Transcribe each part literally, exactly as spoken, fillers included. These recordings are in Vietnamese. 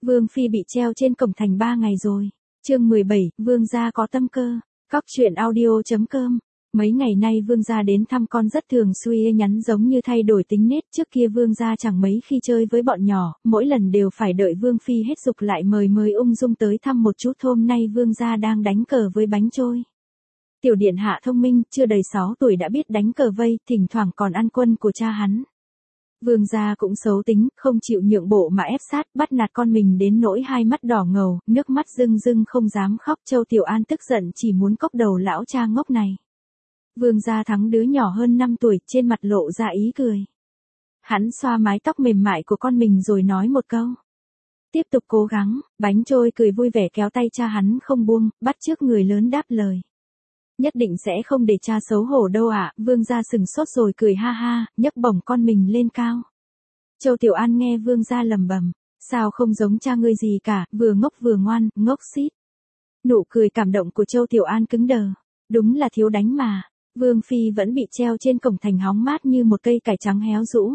Vương phi bị treo trên cổng thành ba ngày rồi. Chương mười bảy, vương gia có tâm cơ. Cóc truyện audio chấm com. Mấy ngày nay vương gia đến thăm con rất thường xuyên nhắn giống như thay đổi tính nết, trước kia vương gia chẳng mấy khi chơi với bọn nhỏ, mỗi lần đều phải đợi vương phi hết dục lại mời mới ung dung tới thăm một chút. Hôm nay vương gia đang đánh cờ với bánh trôi. Tiểu điện hạ thông minh, chưa đầy sáu tuổi đã biết đánh cờ vây, thỉnh thoảng còn ăn quân của cha hắn. Vương gia cũng xấu tính, không chịu nhượng bộ mà ép sát, bắt nạt con mình đến nỗi hai mắt đỏ ngầu, nước mắt rưng rưng không dám khóc. Châu Tiểu An tức giận chỉ muốn cốc đầu lão cha ngốc này. Vương gia thắng đứa nhỏ hơn năm tuổi, trên mặt lộ ra ý cười. Hắn xoa mái tóc mềm mại của con mình rồi nói một câu. Tiếp tục cố gắng. Bánh trôi cười vui vẻ kéo tay cha hắn không buông, bắt chước người lớn đáp lời. Nhất định sẽ không để cha xấu hổ đâu ạ. Vương gia sừng sốt rồi cười ha ha, nhấc bổng con mình lên cao. Châu Tiểu An nghe vương gia lẩm bẩm, sao không giống cha ngươi gì cả, vừa ngốc vừa ngoan, ngốc xít. Nụ cười cảm động của Châu Tiểu An cứng đờ, đúng là thiếu đánh mà. Vương phi vẫn bị treo trên cổng thành hóng mát như một cây cải trắng héo rũ.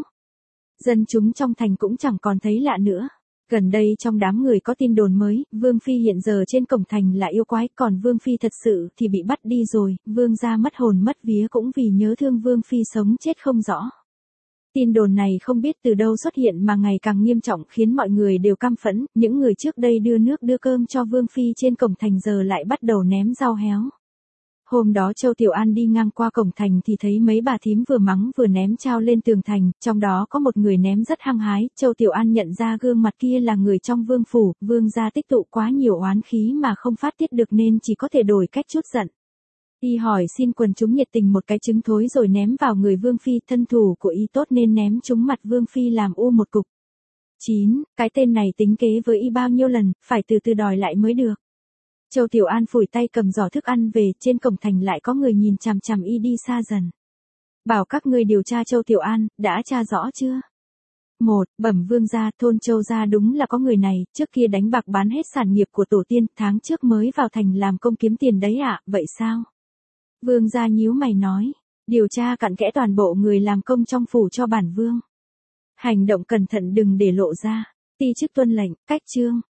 Dân chúng trong thành cũng chẳng còn thấy lạ nữa. Gần đây trong đám người có tin đồn mới, Vương phi hiện giờ trên cổng thành là yêu quái, còn Vương phi thật sự thì bị bắt đi rồi. Vương gia mất hồn mất vía cũng vì nhớ thương Vương phi sống chết không rõ. Tin đồn này không biết từ đâu xuất hiện mà ngày càng nghiêm trọng, khiến mọi người đều căm phẫn. Những người trước đây đưa nước đưa cơm cho Vương phi trên cổng thành giờ lại bắt đầu ném rau héo. Hôm đó Châu Tiểu An đi ngang qua cổng thành thì thấy mấy bà thím vừa mắng vừa ném trao lên tường thành, trong đó có một người ném rất hăng hái. Châu Tiểu An nhận ra gương mặt kia là người trong vương phủ, vương gia tích tụ quá nhiều oán khí mà không phát tiết được nên chỉ có thể đổi cách trút giận. Y hỏi xin quần chúng nhiệt tình một cái trứng thối rồi ném vào người vương phi, thân thủ của y tốt nên ném trúng mặt vương phi làm u một cục. chín. Cái tên này tính kế với y bao nhiêu lần, phải từ từ đòi lại mới được. Châu Tiểu An phủi tay cầm giỏ thức ăn về, trên cổng thành lại có người nhìn chằm chằm y đi xa dần. Bảo các ngươi điều tra Châu Tiểu An, đã tra rõ chưa? Một, bẩm vương gia, thôn Châu gia đúng là có người này, trước kia đánh bạc bán hết sản nghiệp của tổ tiên, tháng trước mới vào thành làm công kiếm tiền đấy ạ, vậy sao? Vương gia nhíu mày nói, điều tra cặn kẽ toàn bộ người làm công trong phủ cho bản vương. Hành động cẩn thận đừng để lộ ra. Ti chức tuân lệnh, cách chương.